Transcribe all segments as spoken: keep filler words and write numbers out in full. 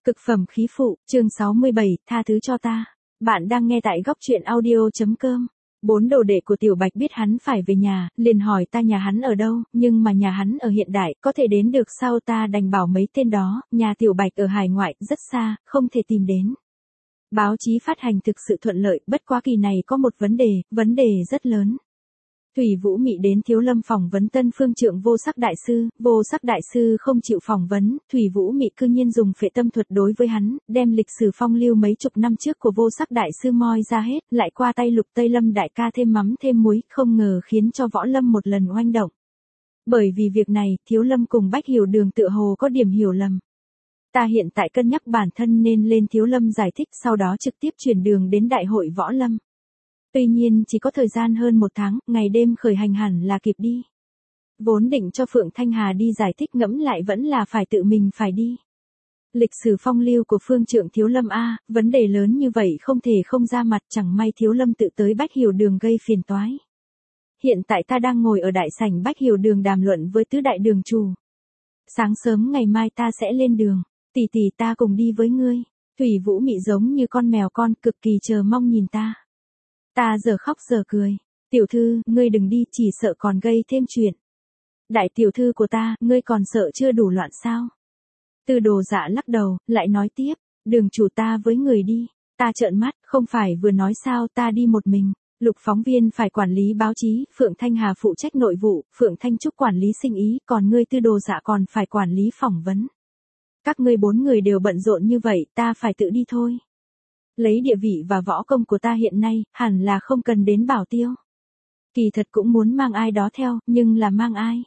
Cực phẩm khí phụ, chương sáu mươi bảy, tha thứ cho ta. Bạn đang nghe tại góc truyện audio.com. Bốn đồ đệ của Tiểu Bạch biết hắn phải về nhà, liền hỏi ta nhà hắn ở đâu, nhưng mà nhà hắn ở hiện đại, có thể đến được sao? Ta đành bảo mấy tên đó, nhà Tiểu Bạch ở hải ngoại, rất xa, không thể tìm đến. Báo chí phát hành thực sự thuận lợi, bất quá kỳ này có một vấn đề, vấn đề rất lớn. Thủy Vũ Mị đến Thiếu Lâm phỏng vấn Tân Phương Trượng Vô Sắc Đại Sư, Vô Sắc Đại Sư không chịu phỏng vấn, Thủy Vũ Mị cư nhiên dùng phệ tâm thuật đối với hắn, đem lịch sử phong lưu mấy chục năm trước của Vô Sắc Đại Sư moi ra hết, lại qua tay Lục Tây Lâm đại ca thêm mắm thêm muối, không ngờ khiến cho võ lâm một lần oanh động. Bởi vì việc này, Thiếu Lâm cùng Bách Hiểu Đường tựa hồ có điểm hiểu lầm. Ta hiện tại cân nhắc bản thân nên lên Thiếu Lâm giải thích, sau đó trực tiếp chuyển đường đến Đại hội Võ Lâm. Tuy nhiên chỉ có thời gian hơn một tháng, ngày đêm khởi hành hẳn là kịp đi. Vốn định cho Phượng Thanh Hà đi giải thích, ngẫm lại vẫn là phải tự mình phải đi. Lịch sử phong lưu của Phương Trượng Thiếu Lâm a, vấn đề lớn như vậy không thể không ra mặt, chẳng may Thiếu Lâm tự tới Bách Hiểu Đường gây phiền toái. Hiện tại ta đang ngồi ở đại sảnh Bách Hiểu Đường đàm luận với tứ đại đường chủ. Sáng sớm ngày mai ta sẽ lên đường, tỷ tỷ ta cùng đi với ngươi. Thủy Vũ Mị giống như con mèo con, cực kỳ chờ mong nhìn ta. Ta giờ khóc giờ cười. Tiểu thư, ngươi đừng đi, chỉ sợ còn gây thêm chuyện. Đại tiểu thư của ta, ngươi còn sợ chưa đủ loạn sao? Tư Đồ Dạ lắc đầu, lại nói tiếp, đường chủ ta với người đi. Ta trợn mắt, không phải vừa nói sao, ta đi một mình. Lục phóng viên phải quản lý báo chí, Phượng Thanh Hà phụ trách nội vụ, Phượng Thanh Trúc quản lý sinh ý, còn ngươi Tư Đồ Dạ còn phải quản lý phỏng vấn. Các ngươi bốn người đều bận rộn như vậy, ta phải tự đi thôi. Lấy địa vị và võ công của ta hiện nay, hẳn là không cần đến bảo tiêu. Kỳ thật cũng muốn mang ai đó theo, nhưng là mang ai?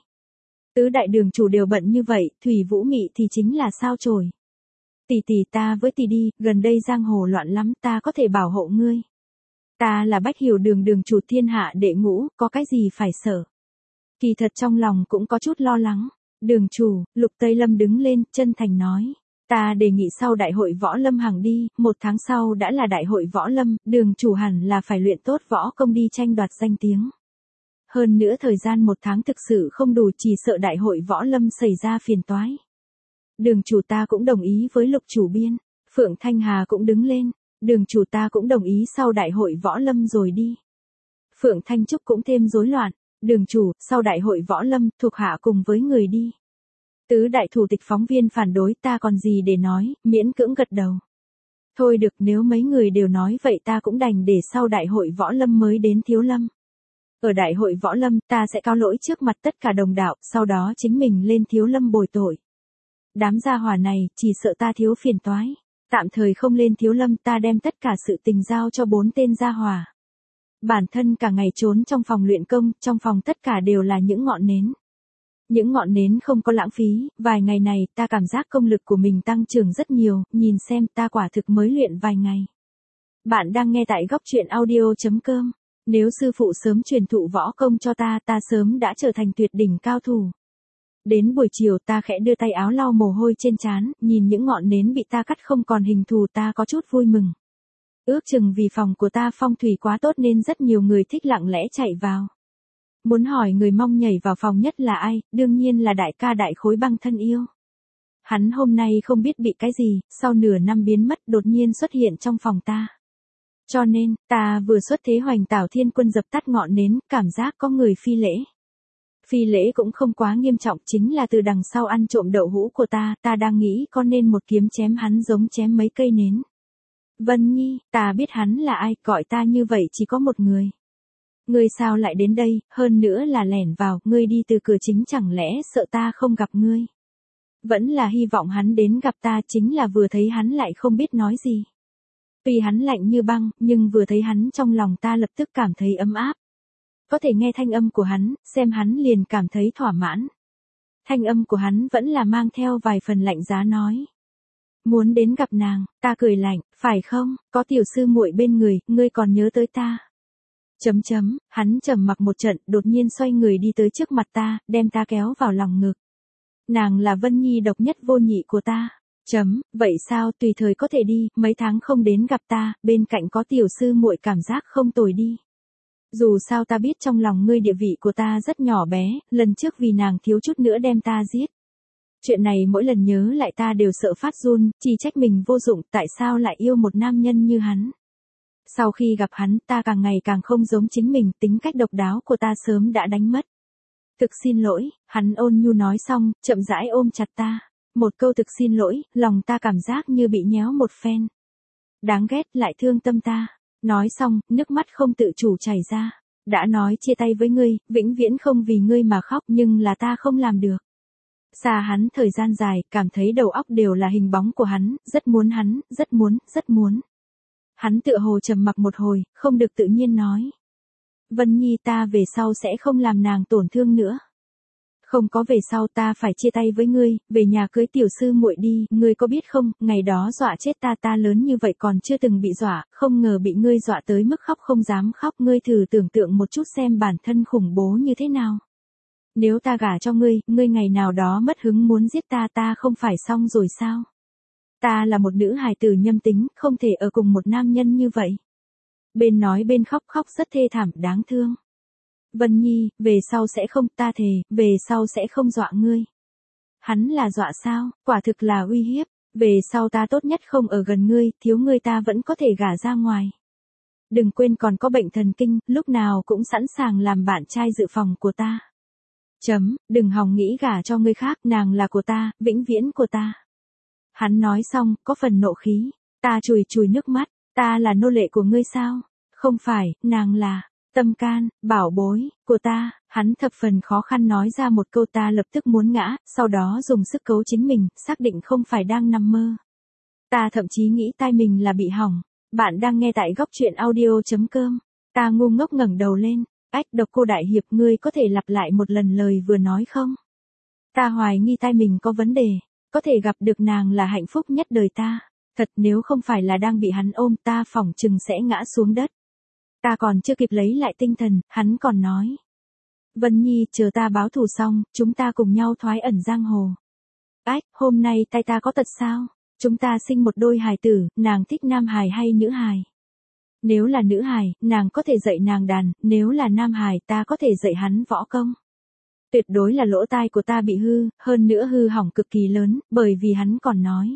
Tứ đại đường chủ đều bận như vậy, Thủy Vũ Mị thì chính là sao chổi. Tỷ tỷ ta với tỷ đi, gần đây giang hồ loạn lắm, ta có thể bảo hộ ngươi. Ta là Bách Hiểu Đường đường chủ thiên hạ đệ ngũ, có cái gì phải sợ. Kỳ thật trong lòng cũng có chút lo lắng. Đường chủ, Lục Tây Lâm đứng lên, chân thành nói. Ta đề nghị sau đại hội võ lâm hằng đi, một tháng sau đã là đại hội võ lâm, đường chủ hẳn là phải luyện tốt võ công đi tranh đoạt danh tiếng. Hơn nữa thời gian một tháng thực sự không đủ, chỉ sợ đại hội võ lâm xảy ra phiền toái. Đường chủ ta cũng đồng ý với Lục chủ biên. Phượng Thanh Hà cũng đứng lên. Đường chủ ta cũng đồng ý sau đại hội võ lâm rồi đi. Phượng Thanh Trúc cũng thêm rối loạn. Đường chủ, sau đại hội võ lâm, thuộc hạ cùng với người đi. Tứ đại thủ tịch phóng viên phản đối, ta còn gì để nói, miễn cưỡng gật đầu. Thôi được, nếu mấy người đều nói vậy ta cũng đành để sau đại hội võ lâm mới đến Thiếu Lâm. Ở đại hội võ lâm, ta sẽ cáo lỗi trước mặt tất cả đồng đạo, sau đó chính mình lên Thiếu Lâm bồi tội. Đám gia hỏa này, chỉ sợ ta thiếu phiền toái. Tạm thời không lên Thiếu Lâm, ta đem tất cả sự tình giao cho bốn tên gia hỏa. Bản thân cả ngày trốn trong phòng luyện công, trong phòng tất cả đều là những ngọn nến. Những ngọn nến không có lãng phí, vài ngày này ta cảm giác công lực của mình tăng trưởng rất nhiều, nhìn xem ta quả thực mới luyện vài ngày. Bạn đang nghe tại góc truyện audio.com. Nếu sư phụ sớm truyền thụ võ công cho ta, ta sớm đã trở thành tuyệt đỉnh cao thủ. Đến buổi chiều ta khẽ đưa tay áo lau mồ hôi trên trán, nhìn những ngọn nến bị ta cắt không còn hình thù, ta có chút vui mừng. Ước chừng vì phòng của ta phong thủy quá tốt nên rất nhiều người thích lặng lẽ chạy vào. Muốn hỏi người mong nhảy vào phòng nhất là ai, đương nhiên là đại ca Đại Khối Băng thân yêu. Hắn hôm nay không biết bị cái gì, sau nửa năm biến mất đột nhiên xuất hiện trong phòng ta. Cho nên, ta vừa xuất thế hoành tảo thiên quân dập tắt ngọn nến, cảm giác có người phi lễ. Phi lễ cũng không quá nghiêm trọng, chính là từ đằng sau ăn trộm đậu hũ của ta, ta đang nghĩ có nên một kiếm chém hắn giống chém mấy cây nến. Vân Nhi, ta biết hắn là ai, gọi ta như vậy chỉ có một người. Ngươi sao lại đến đây, hơn nữa là lẻn vào, ngươi đi từ cửa chính chẳng lẽ sợ ta không gặp ngươi. Vẫn là hy vọng hắn đến gặp ta, chính là vừa thấy hắn lại không biết nói gì. Tuy hắn lạnh như băng, nhưng vừa thấy hắn trong lòng ta lập tức cảm thấy ấm áp. Có thể nghe thanh âm của hắn, xem hắn liền cảm thấy thỏa mãn. Thanh âm của hắn vẫn là mang theo vài phần lạnh giá nói. Muốn đến gặp nàng, ta cười lạnh, phải không, có tiểu sư muội bên người, ngươi còn nhớ tới ta. Chấm chấm, hắn trầm mặc một trận, đột nhiên xoay người đi tới trước mặt ta, đem ta kéo vào lòng ngực. Nàng là Vân Nhi độc nhất vô nhị của ta. Chấm, vậy sao, tùy thời có thể đi, mấy tháng không đến gặp ta, bên cạnh có tiểu sư muội cảm giác không tồi đi. Dù sao ta biết trong lòng ngươi địa vị của ta rất nhỏ bé, lần trước vì nàng thiếu chút nữa đem ta giết. Chuyện này mỗi lần nhớ lại ta đều sợ phát run, chỉ trách mình vô dụng, tại sao lại yêu một nam nhân như hắn. Sau khi gặp hắn, ta càng ngày càng không giống chính mình, tính cách độc đáo của ta sớm đã đánh mất. Thực xin lỗi, hắn ôn nhu nói xong, chậm rãi ôm chặt ta. Một câu thực xin lỗi, lòng ta cảm giác như bị nhéo một phen. Đáng ghét lại thương tâm ta. Nói xong, nước mắt không tự chủ chảy ra. Đã nói chia tay với ngươi, vĩnh viễn không vì ngươi mà khóc, nhưng là ta không làm được. Xa hắn thời gian dài, cảm thấy đầu óc đều là hình bóng của hắn, rất muốn hắn, rất muốn, rất muốn. Hắn tựa hồ trầm mặc một hồi, không được tự nhiên nói. Vân Nhi, ta về sau sẽ không làm nàng tổn thương nữa. Không có về sau, ta phải chia tay với ngươi, về nhà cưới tiểu sư muội đi, ngươi có biết không, ngày đó dọa chết ta ta lớn như vậy còn chưa từng bị dọa, không ngờ bị ngươi dọa tới mức khóc không dám khóc, ngươi thử tưởng tượng một chút xem bản thân khủng bố như thế nào. Nếu ta gả cho ngươi, ngươi ngày nào đó mất hứng muốn giết ta ta không phải xong rồi sao? Ta là một nữ hài tử nhâm tính, không thể ở cùng một nam nhân như vậy. Bên nói bên khóc khóc rất thê thảm, đáng thương. Vân Nhi, về sau sẽ không, ta thề, về sau sẽ không dọa ngươi. Hắn là dọa sao, quả thực là uy hiếp, về sau ta tốt nhất không ở gần ngươi, thiếu ngươi ta vẫn có thể gả ra ngoài. Đừng quên còn có bệnh thần kinh, lúc nào cũng sẵn sàng làm bạn trai dự phòng của ta. Chấm, đừng hòng nghĩ gả cho người khác, nàng là của ta, vĩnh viễn của ta. Hắn nói xong, có phần nộ khí, ta chùi chùi nước mắt, ta là nô lệ của ngươi sao? Không phải, nàng là tâm can, bảo bối, của ta. Hắn thập phần khó khăn nói ra một câu, ta lập tức muốn ngã, sau đó dùng sức cấu chính mình, xác định không phải đang nằm mơ. Ta thậm chí nghĩ tai mình là bị hỏng. Bạn đang nghe tại góc truyện audio chấm com. Ta ngu ngốc ngẩng đầu lên. Ách, Độc Cô đại hiệp, ngươi có thể lặp lại một lần lời vừa nói không? Ta hoài nghi tai mình có vấn đề. Có thể gặp được nàng là hạnh phúc nhất đời ta. Thật, nếu không phải là đang bị hắn ôm, ta phỏng chừng sẽ ngã xuống đất. Ta còn chưa kịp lấy lại tinh thần, hắn còn nói. Vân Nhi, chờ ta báo thù xong, chúng ta cùng nhau thoái ẩn giang hồ. Ách, hôm nay tay ta có tật sao? Chúng ta sinh một đôi hài tử, nàng thích nam hài hay nữ hài? Nếu là nữ hài, nàng có thể dạy nàng đàn, nếu là nam hài ta có thể dạy hắn võ công. Tuyệt đối là lỗ tai của ta bị hư, hơn nữa hư hỏng cực kỳ lớn, bởi vì hắn còn nói.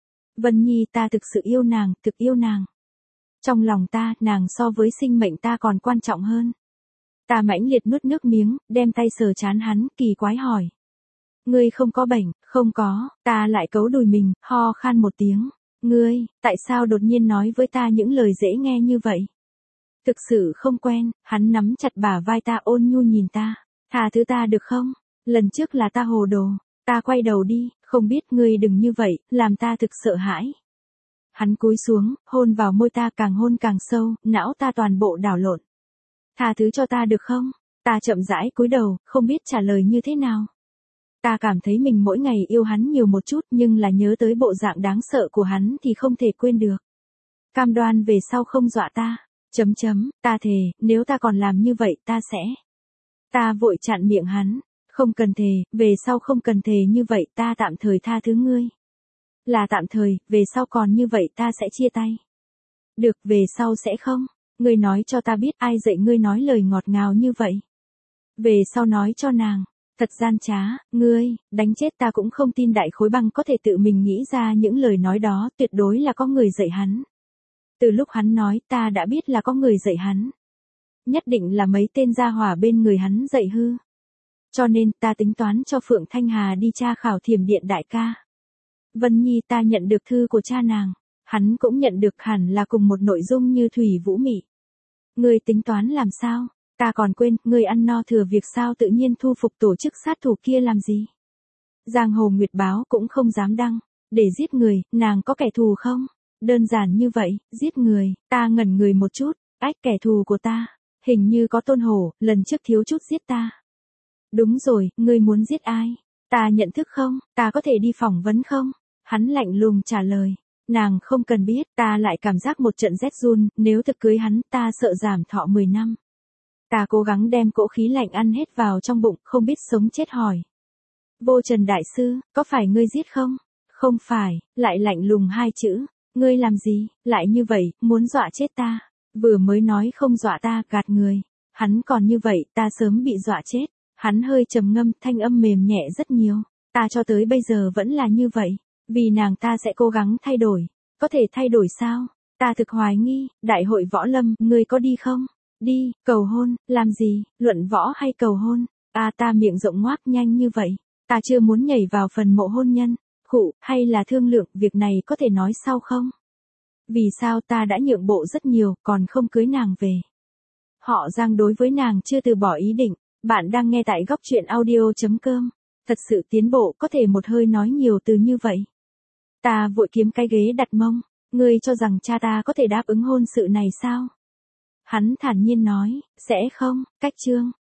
Vân Nhi, ta thực sự yêu nàng, thực yêu nàng. Trong lòng ta, nàng so với sinh mệnh ta còn quan trọng hơn. Ta mãnh liệt nuốt nước miếng, đem tay sờ trán hắn, kỳ quái hỏi. Ngươi không có bệnh, không có, ta lại cấu đùi mình, ho khan một tiếng. Ngươi, tại sao đột nhiên nói với ta những lời dễ nghe như vậy? Thực sự không quen, hắn nắm chặt bả vai ta ôn nhu nhìn ta. Tha thứ ta được không? Lần trước là ta hồ đồ, ta quay đầu đi, không biết ngươi đừng như vậy, làm ta thực sợ hãi. Hắn cúi xuống, hôn vào môi ta càng hôn càng sâu, não ta toàn bộ đảo lộn. Tha thứ cho ta được không? Ta chậm rãi cúi đầu, không biết trả lời như thế nào. Ta cảm thấy mình mỗi ngày yêu hắn nhiều một chút, nhưng là nhớ tới bộ dạng đáng sợ của hắn thì không thể quên được. Cam đoan về sau không dọa ta. Chấm chấm, ta thề, nếu ta còn làm như vậy ta sẽ. Ta vội chặn miệng hắn. Không cần thề, về sau không cần thề như vậy, ta tạm thời tha thứ ngươi. Là tạm thời, về sau còn như vậy ta sẽ chia tay. Được, về sau sẽ không. Ngươi nói cho ta biết ai dạy ngươi nói lời ngọt ngào như vậy. Về sau nói cho nàng. Thật gian trá, ngươi, đánh chết ta cũng không tin đại khối băng có thể tự mình nghĩ ra những lời nói đó, tuyệt đối là có người dạy hắn. Từ lúc hắn nói ta đã biết là có người dạy hắn. Nhất định là mấy tên gia hỏa bên người hắn dạy hư. Cho nên ta tính toán cho Phượng Thanh Hà đi tra khảo Thiểm Điện đại ca. Vân Nhi, ta nhận được thư của cha nàng. Hắn cũng nhận được, hẳn là cùng một nội dung như Thủy Vũ Mị. Ngươi tính toán làm sao? Ta còn quên, ngươi ăn no thừa việc sao tự nhiên thu phục tổ chức sát thủ kia làm gì? Giang Hồ Nguyệt báo cũng không dám đăng. Để giết người, nàng có kẻ thù không? Đơn giản như vậy, giết người, ta ngẩn người một chút. Ách, kẻ thù của ta, hình như có Tôn Hổ, lần trước thiếu chút giết ta. Đúng rồi, ngươi muốn giết ai? Ta nhận thức không? Ta có thể đi phỏng vấn không? Hắn lạnh lùng trả lời. Nàng không cần biết, ta lại cảm giác một trận rét run, nếu thực cưới hắn, ta sợ giảm thọ mười năm. Ta cố gắng đem cỗ khí lạnh ăn hết vào trong bụng, không biết sống chết hỏi. Vô Trần đại sư, có phải ngươi giết không? Không phải, lại lạnh lùng hai chữ. Ngươi làm gì, lại như vậy, muốn dọa chết ta. Vừa mới nói không dọa ta, gạt người. Hắn còn như vậy, ta sớm bị dọa chết. Hắn hơi trầm ngâm, thanh âm mềm nhẹ rất nhiều. Ta cho tới bây giờ vẫn là như vậy, vì nàng ta sẽ cố gắng thay đổi. Có thể thay đổi sao? Ta thực hoài nghi, đại hội võ lâm, ngươi có đi không? Đi, cầu hôn, làm gì, luận võ hay cầu hôn? À ta miệng rộng ngoác nhanh như vậy, ta chưa muốn nhảy vào phần mộ hôn nhân, khụ, hay là thương lượng, việc này có thể nói sau không? Vì sao ta đã nhượng bộ rất nhiều, còn không cưới nàng về? Họ Giang đối với nàng chưa từ bỏ ý định, bạn đang nghe tại góc truyện audio.com. Thật sự tiến bộ có thể một hơi nói nhiều từ như vậy. Ta vội kiếm cái ghế đặt mông, ngươi cho rằng cha ta có thể đáp ứng hôn sự này sao? Hắn thản nhiên nói, sẽ không, cách chương.